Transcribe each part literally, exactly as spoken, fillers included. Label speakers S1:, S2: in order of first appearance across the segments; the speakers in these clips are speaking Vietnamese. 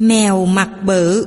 S1: Mèo mặt bự.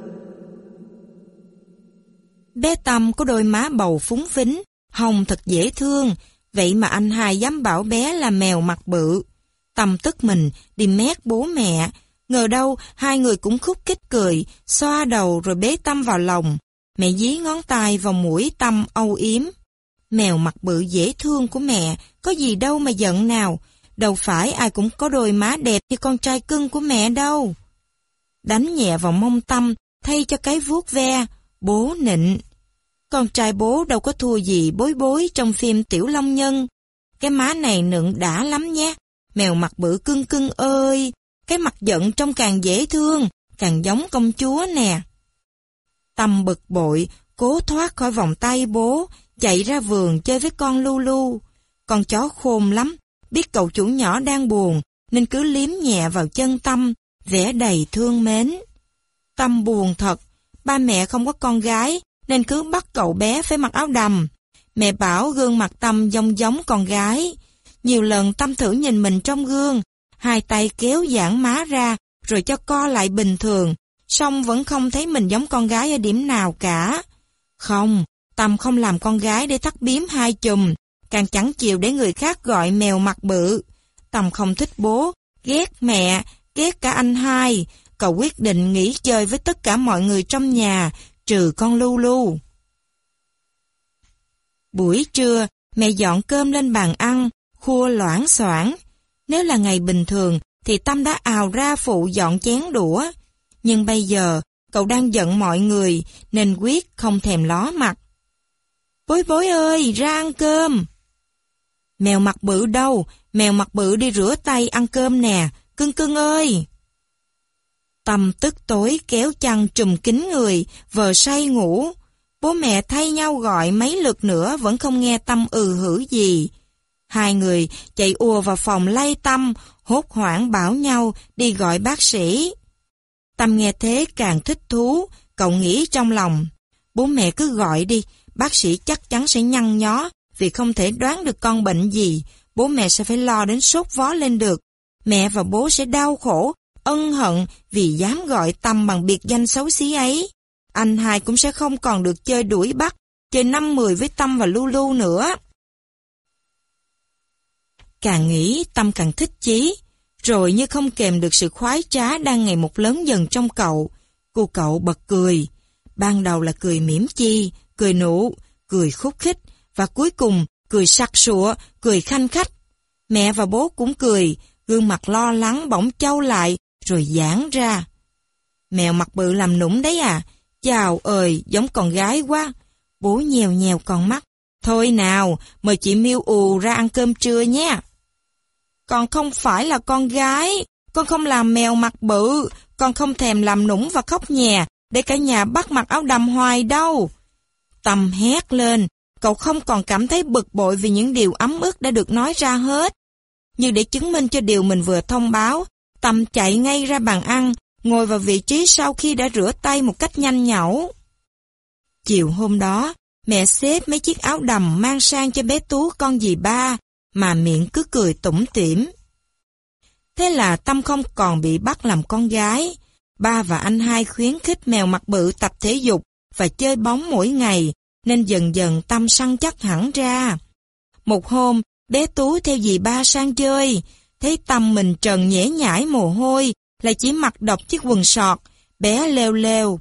S1: Bé Tâm có đôi má bầu phúng phính, hồng thật dễ thương, vậy mà anh hai dám bảo bé là mèo mặt bự. Tâm tức mình, đi mét bố mẹ. Ngờ đâu hai người cũng khúc khích cười, xoa đầu rồi bế Tâm vào lòng. Mẹ dí ngón tay vào mũi Tâm âu yếm. Mèo mặt bự dễ thương của mẹ, có gì đâu mà giận nào. Đâu phải ai cũng có đôi má đẹp như con trai cưng của mẹ đâu. Đánh nhẹ vào mông Tâm, thay cho cái vuốt ve, bố nịnh. Con trai bố đâu có thua gì bối bối trong phim Tiểu Long Nhân. Cái má này nựng đã lắm nhé. Mèo mặt bự cưng cưng ơi, cái mặt giận trông càng dễ thương, càng giống công chúa nè. Tâm bực bội, cố thoát khỏi vòng tay bố, chạy ra vườn chơi với con Lulu. Con chó khôn lắm, biết cậu chủ nhỏ đang buồn, nên cứ liếm nhẹ vào chân Tâm, vẻ đầy thương mến. Tâm buồn thật, ba mẹ không có con gái, nên cứ bắt cậu bé phải mặc áo đầm. Mẹ bảo gương mặt Tâm giống giống con gái. Nhiều lần Tâm thử nhìn mình trong gương, hai tay kéo giãn má ra, rồi cho co lại bình thường, song vẫn không thấy mình giống con gái ở điểm nào cả. Không, Tâm không làm con gái để thắt biếm hai chùm, càng chẳng chịu để người khác gọi mèo mặt bự. Tâm không thích bố, ghét mẹ, ghét cả anh hai. Cậu quyết định nghỉ chơi với tất cả mọi người trong nhà, trừ con Lulu. Buổi trưa, mẹ dọn cơm lên bàn ăn, khua loảng xoảng. Nếu là ngày bình thường, thì Tâm đã ào ra phụ dọn chén đũa. Nhưng bây giờ, cậu đang giận mọi người, nên quyết không thèm ló mặt. Bối bối ơi, ra ăn cơm. Mèo mặt bự đâu, mèo mặt bự đi rửa tay ăn cơm nè, cưng cưng ơi. Tâm tức tối kéo chăn trùm kín người, vờ say ngủ. Bố mẹ thay nhau gọi mấy lượt nữa vẫn không nghe Tâm ừ hử gì. Hai người chạy ùa vào phòng lay Tâm, hốt hoảng bảo nhau đi gọi bác sĩ. Tâm nghe thế càng thích thú, cậu nghĩ trong lòng. Bố mẹ cứ gọi đi, bác sĩ chắc chắn sẽ nhăn nhó, vì không thể đoán được con bệnh gì. Bố mẹ sẽ phải lo đến sốt vó lên được. Mẹ và bố sẽ đau khổ, ân hận vì dám gọi Tâm bằng biệt danh xấu xí ấy. Anh hai cũng sẽ không còn được chơi đuổi bắt, chơi năm mười với Tâm và Lulu nữa. Càng nghĩ Tâm càng thích chí, rồi như không kèm được sự khoái trá đang ngày một lớn dần trong cậu. Cô cậu bật cười. Ban đầu là cười mỉm chi, cười nụ, cười khúc khích, và cuối cùng cười sặc sụa, cười khanh khách. Mẹ và bố cũng cười, gương mặt lo lắng bỗng chau lại, rồi giãn ra. Mèo mặt bự làm nũng đấy à? Chào ơi, giống con gái quá. Bố nhèo nhèo con mắt. Thôi nào, mời chị Miêu ù ra ăn cơm trưa nhé. Con không phải là con gái, con không làm mèo mặt bự, con không thèm làm nũng và khóc nhè, để cả nhà bắt mặc áo đầm hoài đâu. Tâm hét lên, cậu không còn cảm thấy bực bội vì những điều ấm ức đã được nói ra hết. Như để chứng minh cho điều mình vừa thông báo, Tâm chạy ngay ra bàn ăn, ngồi vào vị trí sau khi đã rửa tay một cách nhanh nhảu. Chiều hôm đó, mẹ xếp mấy chiếc áo đầm mang sang cho bé Tú con dì ba, mà miệng cứ cười tủm tỉm. Thế là Tâm không còn bị bắt làm con gái. Ba và anh hai khuyến khích mèo mặt bự tập thể dục và chơi bóng mỗi ngày, nên dần dần Tâm săn chắc hẳn ra. Một hôm, bé Tú theo dì ba sang chơi, thấy Tâm mình trần nhễ nhãi mồ hôi, lại chỉ mặc độc chiếc quần sọt, bé lêu lêu.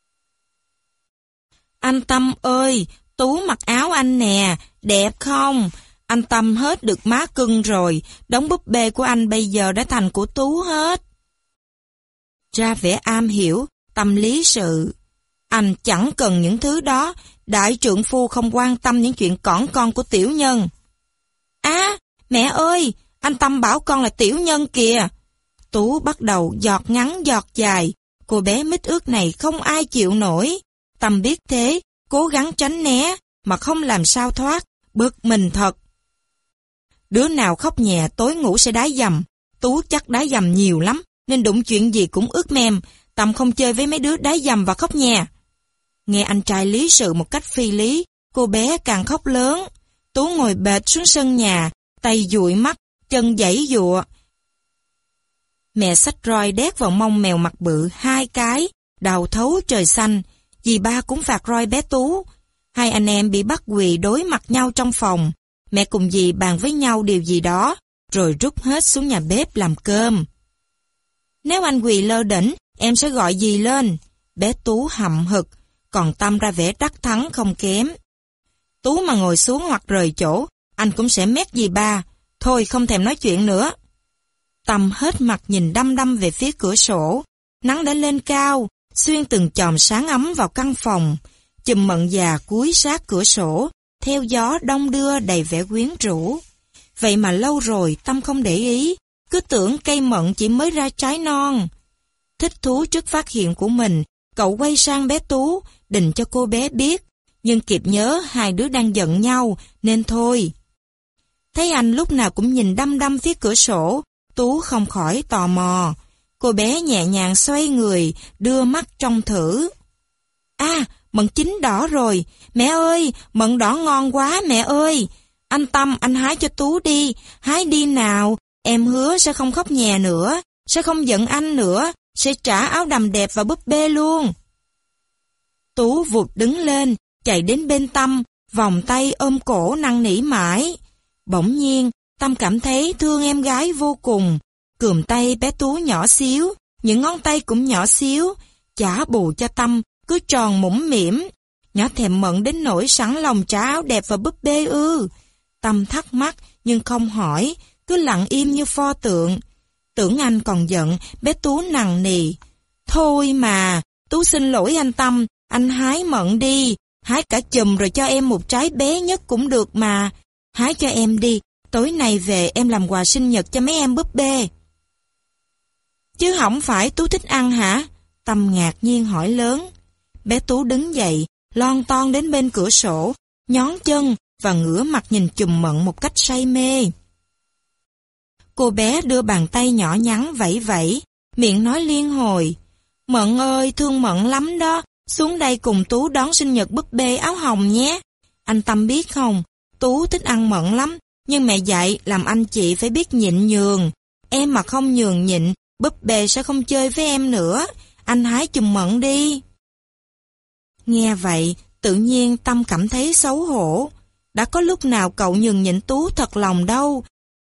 S1: Anh Tâm ơi, Tú mặc áo anh nè, đẹp không? Anh Tâm hết được má cưng rồi, đống búp bê của anh bây giờ đã thành của Tú hết. Ra vẻ am hiểu, Tâm lý sự. Anh chẳng cần những thứ đó, đại trượng phu không quan tâm những chuyện cỏn con của tiểu nhân. Á, mẹ ơi, anh Tâm bảo con là tiểu nhân kìa. Tú bắt đầu giọt ngắn giọt dài, cô bé mít ướt này không ai chịu nổi. Tâm biết thế, cố gắng tránh né, mà không làm sao thoát, bực mình thật. Đứa nào khóc nhẹ tối ngủ sẽ đá dầm. Tú chắc đá dầm nhiều lắm, nên đụng chuyện gì cũng ướt mem. Tâm không chơi với mấy đứa đá dầm và khóc nhẹ. Nghe anh trai lý sự một cách phi lý, cô bé càng khóc lớn. Tú ngồi bệt xuống sân nhà, tay dụi mắt, chân giãy giụa. Mẹ xách roi đét vào mông mèo mặt bự hai cái, đau thấu trời xanh. Dì ba cũng phạt roi bé Tú. Hai anh em bị bắt quỳ đối mặt nhau trong phòng. Mẹ cùng dì bàn với nhau điều gì đó, rồi rút hết xuống nhà bếp làm cơm. Nếu anh quỳ lơ đễnh, em sẽ gọi dì lên. Bé Tú hậm hực, còn Tâm ra vẻ đắc thắng không kém. Tú mà ngồi xuống hoặc rời chỗ, anh cũng sẽ mét dì ba. Thôi không thèm nói chuyện nữa. Tâm hết mặt nhìn đăm đăm về phía cửa sổ. Nắng đã lên cao, xuyên từng chòm sáng ấm vào căn phòng. Chùm mận già cúi sát cửa sổ, theo gió đông đưa đầy vẻ quyến rũ. Vậy mà lâu rồi Tâm không để ý, cứ tưởng cây mận chỉ mới ra trái non. Thích thú trước phát hiện của mình, cậu quay sang bé Tú, định cho cô bé biết, nhưng kịp nhớ hai đứa đang giận nhau, nên thôi. Thấy anh lúc nào cũng nhìn đăm đăm phía cửa sổ, Tú không khỏi tò mò. Cô bé nhẹ nhàng xoay người, đưa mắt trông thử. À, mận chín đỏ rồi. Mẹ ơi, mận đỏ ngon quá mẹ ơi. Anh Tâm, anh hái cho Tú đi. Hái đi nào, em hứa sẽ không khóc nhè nữa, sẽ không giận anh nữa, sẽ trả áo đầm đẹp và búp bê luôn. Tú vụt đứng lên, chạy đến bên Tâm, vòng tay ôm cổ năn nỉ mãi. Bỗng nhiên, Tâm cảm thấy thương em gái vô cùng. Cườm tay bé Tú nhỏ xíu, những ngón tay cũng nhỏ xíu, chả bù cho Tâm, cứ tròn mũm mỉm. Nhỏ thèm mận đến nỗi sẵn lòng trả áo đẹp và búp bê ư. Tâm thắc mắc nhưng không hỏi, cứ lặng im như pho tượng. Tưởng anh còn giận, bé Tú nằng nì. Thôi mà, Tú xin lỗi anh Tâm, anh hái mận đi. Hái cả chùm rồi cho em một trái bé nhất cũng được mà. Hái cho em đi, tối nay về em làm quà sinh nhật cho mấy em búp bê. Chứ không phải Tú thích ăn hả? Tâm ngạc nhiên hỏi lớn. Bé Tú đứng dậy, lon ton đến bên cửa sổ, nhón chân và ngửa mặt nhìn chùm mận một cách say mê. Cô bé đưa bàn tay nhỏ nhắn vẫy vẫy, miệng nói liên hồi. Mận ơi, thương Mận lắm đó, xuống đây cùng Tú đón sinh nhật búp bê áo hồng nhé. Anh Tâm biết không, Tú thích ăn Mận lắm, nhưng mẹ dạy làm anh chị phải biết nhịn nhường. Em mà không nhường nhịn, búp bê sẽ không chơi với em nữa. Anh hái chùm Mận đi. Nghe vậy, tự nhiên Tâm cảm thấy xấu hổ. Đã có lúc nào cậu nhường nhịn Tú thật lòng đâu.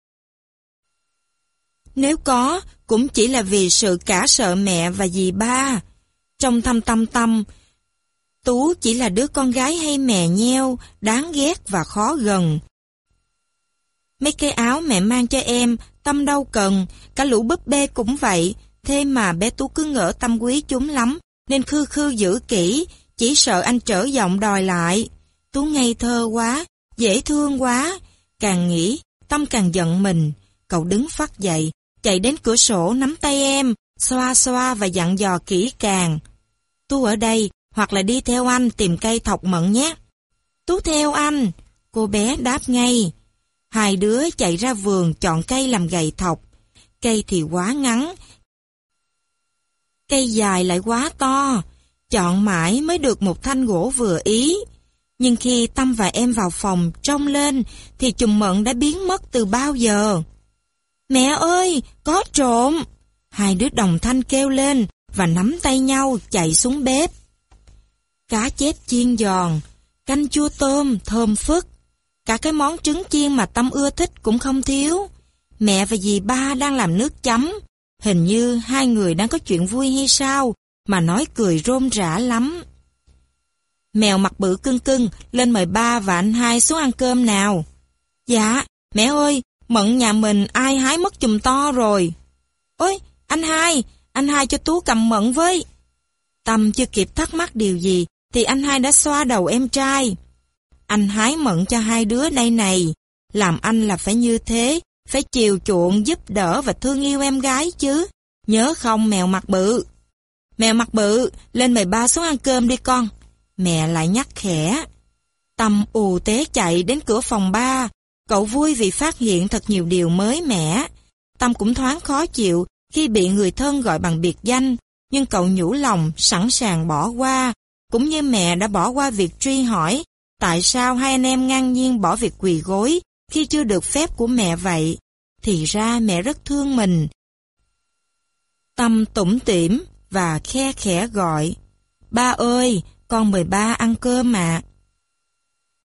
S1: Nếu có, cũng chỉ là vì sự cả sợ mẹ và dì ba. Trong thâm tâm Tâm, Tú chỉ là đứa con gái hay mè nheo, đáng ghét và khó gần. Mấy cái áo mẹ mang cho em, Tâm đâu cần, cả lũ búp bê cũng vậy. Thế mà bé Tú cứ ngỡ Tâm quý chúng lắm, nên khư khư giữ kỹ, chỉ sợ anh trở giọng đòi lại. Tú ngây thơ quá, dễ thương quá. Càng nghĩ, Tâm càng giận mình. Cậu đứng phắt dậy, chạy đến cửa sổ nắm tay em, xoa xoa và dặn dò kỹ càng. Tú ở đây, hoặc là đi theo anh tìm cây thọc mận nhé. Tú theo anh, cô bé đáp ngay. Hai đứa chạy ra vườn chọn cây làm gậy thọc. Cây thì quá ngắn, cây dài lại quá to. Chọn mãi mới được một thanh gỗ vừa ý. Nhưng khi Tâm và em vào phòng trông lên thì chùm mận đã biến mất từ bao giờ. Mẹ ơi, có trộm! Hai đứa đồng thanh kêu lên và nắm tay nhau chạy xuống bếp. Cá chép chiên giòn, canh chua tôm thơm phức. Cả cái món trứng chiên mà Tâm ưa thích cũng không thiếu. Mẹ và dì ba đang làm nước chấm. Hình như hai người đang có chuyện vui hay sao mà nói cười rôm rả lắm. Mèo mặt bự cưng cưng, lên mời ba và anh hai xuống ăn cơm nào. Dạ, mẹ ơi, mận nhà mình ai hái mất chùm to rồi. Ôi, anh hai, anh hai cho Tú cầm mận với. Tâm chưa kịp thắc mắc điều gì, thì anh hai đã xoa đầu em trai. Anh hái mận cho hai đứa đây này. Làm anh là phải như thế, phải chiều chuộng, giúp đỡ và thương yêu em gái chứ. Nhớ không mèo mặt bự? Mèo mặt bự, lên mời ba xuống ăn cơm đi con. Mẹ lại nhắc khẽ. Tâm ù té chạy đến cửa phòng ba. Cậu vui vì phát hiện thật nhiều điều mới mẻ. Tâm cũng thoáng khó chịu khi bị người thân gọi bằng biệt danh, nhưng cậu nhủ lòng sẵn sàng bỏ qua, cũng như mẹ đã bỏ qua việc truy hỏi tại sao hai anh em ngang nhiên bỏ việc quỳ gối khi chưa được phép của mẹ vậy. Thì ra mẹ rất thương mình. Tâm tủm tỉm và khe khẽ gọi, ba ơi, con mời ba ăn cơm mà.